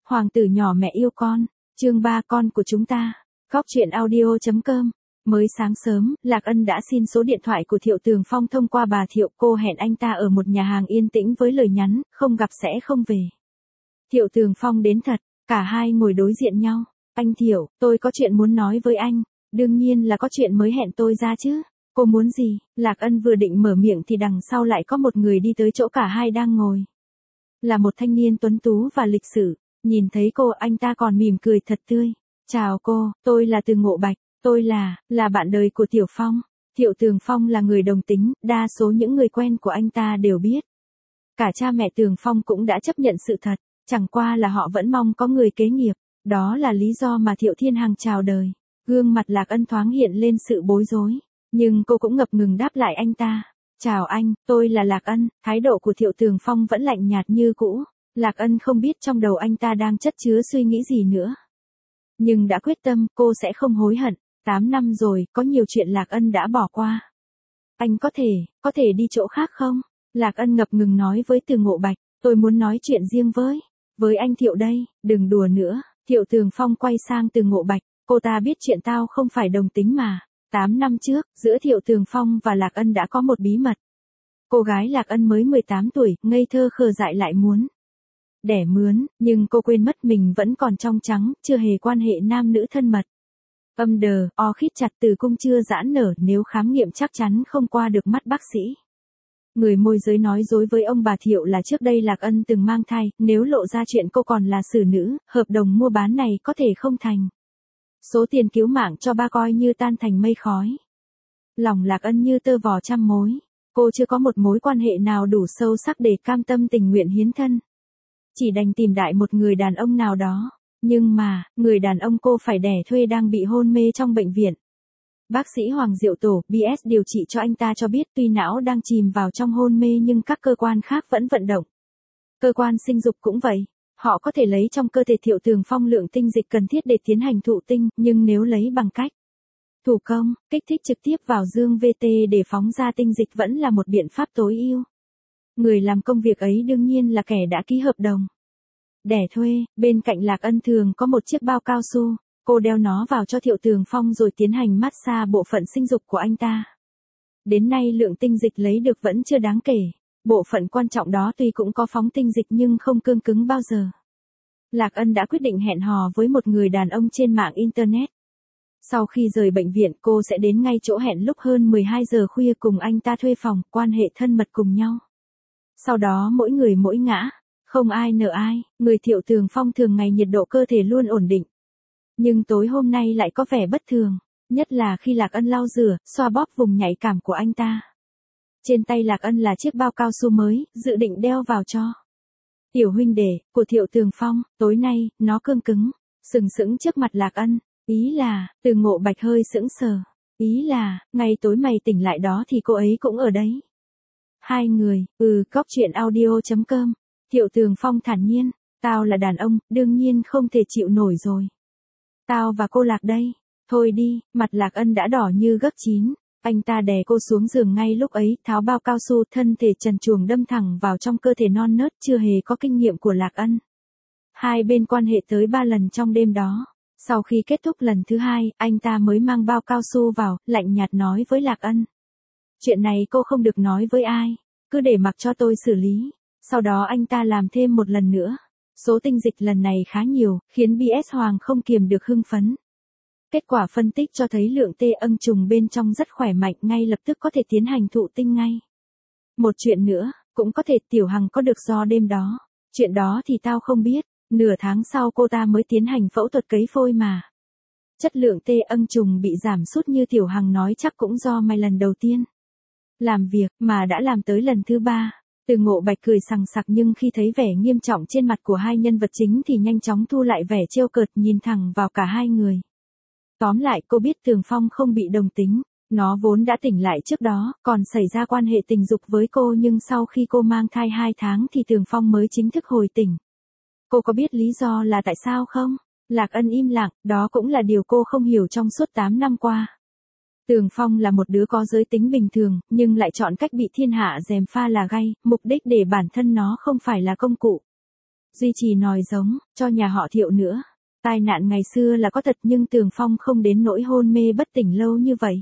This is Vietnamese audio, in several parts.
Hoàng tử nhỏ mẹ yêu con, chương 3 con của chúng ta. Góc truyện audio.com. Mới sáng sớm, Lạc Ân đã xin số điện thoại của Thiệu Tường Phong thông qua bà Thiệu. Cô hẹn anh ta ở một nhà hàng yên tĩnh với lời nhắn, không gặp sẽ không về. Thiệu Tường Phong đến thật, cả hai ngồi đối diện nhau. Anh Thiệu, tôi có chuyện muốn nói với anh. Đương nhiên là có chuyện mới hẹn tôi ra chứ. Cô muốn gì? Lạc Ân vừa định mở miệng thì đằng sau lại có một người đi tới chỗ cả hai đang ngồi. Là một thanh niên tuấn tú và lịch sự. Nhìn thấy cô, anh ta còn mỉm cười thật tươi. Chào cô, tôi là Từ Ngộ Bạch, tôi là bạn đời của Tiểu Phong. Thiệu Tường Phong là người đồng tính, đa số những người quen của anh ta đều biết. Cả cha mẹ Tường Phong cũng đã chấp nhận sự thật, chẳng qua là họ vẫn mong có người kế nghiệp. Đó là lý do mà Thiệu Thiên Hằng chào đời. Gương mặt Lạc Ân thoáng hiện lên sự bối rối, nhưng cô cũng ngập ngừng đáp lại anh ta. Chào anh, tôi là Lạc Ân. Thái độ của Thiệu Tường Phong vẫn lạnh nhạt như cũ. Lạc Ân không biết trong đầu anh ta đang chất chứa suy nghĩ gì nữa. Nhưng đã quyết tâm, cô sẽ không hối hận. 8 năm rồi, có nhiều chuyện Lạc Ân đã bỏ qua. Anh có thể đi chỗ khác không? Lạc Ân ngập ngừng nói với Từ Ngộ Bạch, tôi muốn nói chuyện riêng với anh Thiệu đây, đừng đùa nữa. Thiệu Tường Phong quay sang Từ Ngộ Bạch, cô ta biết chuyện tao không phải đồng tính mà. 8 năm trước, giữa Thiệu Tường Phong và Lạc Ân đã có một bí mật. Cô gái Lạc Ân mới 18 tuổi, ngây thơ khờ dại lại muốn đẻ mướn, nhưng cô quên mất mình vẫn còn trong trắng, chưa hề quan hệ nam nữ thân mật. Âm đờ, o khít chặt, tử cung chưa giãn nở, nếu khám nghiệm chắc chắn không qua được mắt bác sĩ. Người môi giới nói dối với ông bà Thiệu là trước đây Lạc Ân từng mang thai, nếu lộ ra chuyện cô còn là xử nữ, hợp đồng mua bán này có thể không thành. Số tiền cứu mạng cho ba coi như tan thành mây khói. Lòng Lạc Ân như tơ vò trăm mối. Cô chưa có một mối quan hệ nào đủ sâu sắc để cam tâm tình nguyện hiến thân. Chỉ đành tìm đại một người đàn ông nào đó. Nhưng mà, người đàn ông cô phải đẻ thuê đang bị hôn mê trong bệnh viện. Bác sĩ Hoàng Diệu Tổ, BS điều trị cho anh ta cho biết tuy não đang chìm vào trong hôn mê nhưng các cơ quan khác vẫn vận động. Cơ quan sinh dục cũng vậy. Họ có thể lấy trong cơ thể Thiệu Tường Phong lượng tinh dịch cần thiết để tiến hành thụ tinh, nhưng nếu lấy bằng cách thủ công, kích thích trực tiếp vào dương VT để phóng ra tinh dịch vẫn là một biện pháp tối ưu. Người làm công việc ấy đương nhiên là kẻ đã ký hợp đồng đẻ thuê. Bên cạnh Lạc Ân thường có một chiếc bao cao su, cô đeo nó vào cho Thiệu Tường Phong rồi tiến hành massage bộ phận sinh dục của anh ta. Đến nay lượng tinh dịch lấy được vẫn chưa đáng kể. Bộ phận quan trọng đó tuy cũng có phóng tinh dịch nhưng không cương cứng bao giờ. Lạc Ân đã quyết định hẹn hò với một người đàn ông trên mạng Internet. Sau khi rời bệnh viện cô sẽ đến ngay chỗ hẹn lúc hơn 12 giờ khuya cùng anh ta thuê phòng, quan hệ thân mật cùng nhau. Sau đó mỗi người mỗi ngã, không ai nợ ai. Người Thiệu Tường Phong thường ngày nhiệt độ cơ thể luôn ổn định. Nhưng tối hôm nay lại có vẻ bất thường, nhất là khi Lạc Ân lau rửa, xoa bóp vùng nhạy cảm của anh ta. Trên tay Lạc Ân là chiếc bao cao su mới, dự định đeo vào cho tiểu huynh đệ của Thiệu Tường Phong. Tối nay, nó cương cứng, sừng sững trước mặt Lạc Ân. Ý là, Từ Ngộ Bạch hơi sững sờ. Ý là, ngày tối mày tỉnh lại đó thì cô ấy cũng ở đấy. Hai người, góc truyện audio.com. Thiệu Tường Phong thản nhiên, tao là đàn ông, đương nhiên không thể chịu nổi rồi. Tao và cô Lạc đây. Thôi đi, mặt Lạc Ân đã đỏ như gấc chín. Anh ta đè cô xuống giường ngay lúc ấy, tháo bao cao su, thân thể trần truồng đâm thẳng vào trong cơ thể non nớt chưa hề có kinh nghiệm của Lạc Ân. Hai bên quan hệ tới 3 lần trong đêm đó. Sau khi kết thúc lần thứ 2, anh ta mới mang bao cao su vào, lạnh nhạt nói với Lạc Ân. Chuyện này cô không được nói với ai, cứ để mặc cho tôi xử lý. Sau đó anh ta làm thêm một lần nữa. Số tinh dịch lần này khá nhiều, khiến BS Hoàng không kiềm được hưng phấn. Kết quả phân tích cho thấy lượng T âng trùng bên trong rất khỏe mạnh, ngay lập tức có thể tiến hành thụ tinh ngay. Một chuyện nữa, cũng có thể Tiểu Hằng có được do đêm đó. Chuyện đó thì tao không biết, nửa tháng sau cô ta mới tiến hành phẫu thuật cấy phôi mà. Chất lượng T âng trùng bị giảm sút như Tiểu Hằng nói chắc cũng do mày lần đầu tiên làm việc mà đã làm tới lần thứ 3. Từ Ngộ Bạch cười sằng sặc nhưng khi thấy vẻ nghiêm trọng trên mặt của hai nhân vật chính thì nhanh chóng thu lại vẻ trêu cợt, nhìn thẳng vào cả hai người. Tóm lại cô biết Tường Phong không bị đồng tính, nó vốn đã tỉnh lại trước đó, còn xảy ra quan hệ tình dục với cô nhưng sau khi cô mang thai 2 tháng thì Tường Phong mới chính thức hồi tỉnh. Cô có biết lý do là tại sao không? Lạc Ân im lặng, đó cũng là điều cô không hiểu trong suốt 8 năm qua. Tường Phong là một đứa có giới tính bình thường, nhưng lại chọn cách bị thiên hạ gièm pha là gay, mục đích để bản thân nó không phải là công cụ duy trì nòi giống, cho nhà họ Thiệu nữa. Tai nạn ngày xưa là có thật nhưng Tường Phong không đến nỗi hôn mê bất tỉnh lâu như vậy.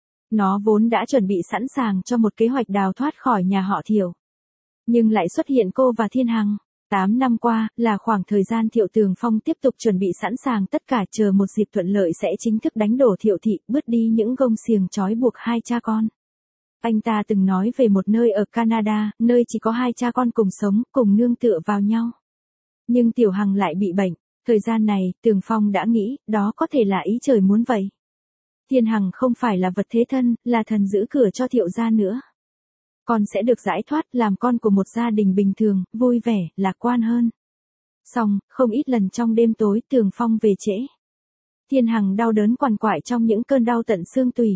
Nó vốn đã chuẩn bị sẵn sàng cho một kế hoạch đào thoát khỏi nhà họ Thiệu. Nhưng lại xuất hiện cô và Thiên Hằng. 8 năm qua, là khoảng thời gian Thiệu Tường Phong tiếp tục chuẩn bị sẵn sàng tất cả chờ một dịp thuận lợi sẽ chính thức đánh đổ Thiệu thị, bứt đi những gông xiềng trói buộc hai cha con. Anh ta từng nói về một nơi ở Canada, nơi chỉ có hai cha con cùng sống, cùng nương tựa vào nhau. Nhưng Tiểu Hằng lại bị bệnh. Thời gian này, Tường Phong đã nghĩ, đó có thể là ý trời muốn vậy. Thiên Hằng không phải là vật thế thân, là thần giữ cửa cho Thiệu gia nữa. Con sẽ được giải thoát làm con của một gia đình bình thường, vui vẻ, lạc quan hơn. Xong, không ít lần trong đêm tối Tường Phong về trễ. Thiên Hằng đau đớn quằn quại trong những cơn đau tận xương tủy.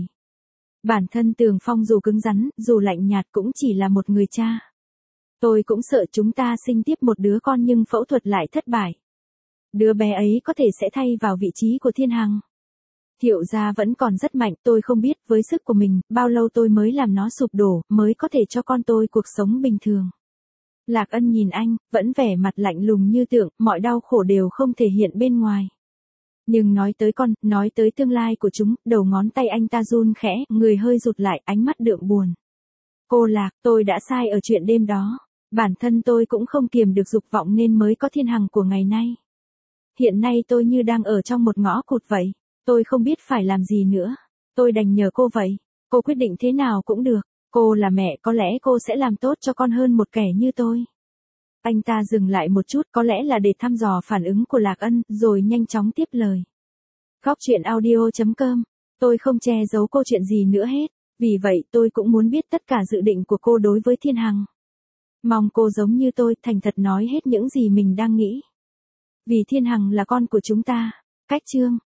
Bản thân Tường Phong dù cứng rắn, dù lạnh nhạt cũng chỉ là một người cha. Tôi cũng sợ chúng ta sinh tiếp một đứa con nhưng phẫu thuật lại thất bại. Đứa bé ấy có thể sẽ thay vào vị trí của Thiên Hằng. Thiệu gia vẫn còn rất mạnh, tôi không biết với sức của mình, bao lâu tôi mới làm nó sụp đổ, mới có thể cho con tôi cuộc sống bình thường. Lạc Ân nhìn anh, vẫn vẻ mặt lạnh lùng như tượng, mọi đau khổ đều không thể hiện bên ngoài. Nhưng nói tới con, nói tới tương lai của chúng, đầu ngón tay anh ta run khẽ, người hơi rụt lại, ánh mắt đượm buồn. Cô Lạc, tôi đã sai ở chuyện đêm đó. Bản thân tôi cũng không kiềm được dục vọng nên mới có Thiên Hằng của ngày nay. Hiện nay tôi như đang ở trong một ngõ cụt vậy. Tôi không biết phải làm gì nữa. Tôi đành nhờ cô vậy. Cô quyết định thế nào cũng được. Cô là mẹ, có lẽ cô sẽ làm tốt cho con hơn một kẻ như tôi. Anh ta dừng lại một chút, có lẽ là để thăm dò phản ứng của Lạc Ân, rồi nhanh chóng tiếp lời. Khóc chuyện audio.com. Tôi không che giấu cô chuyện gì nữa hết. Vì vậy tôi cũng muốn biết tất cả dự định của cô đối với Thiên Hằng. Mong cô giống như tôi, thành thật nói hết những gì mình đang nghĩ. Vì Thiên Hằng là con của chúng ta. Cách chương.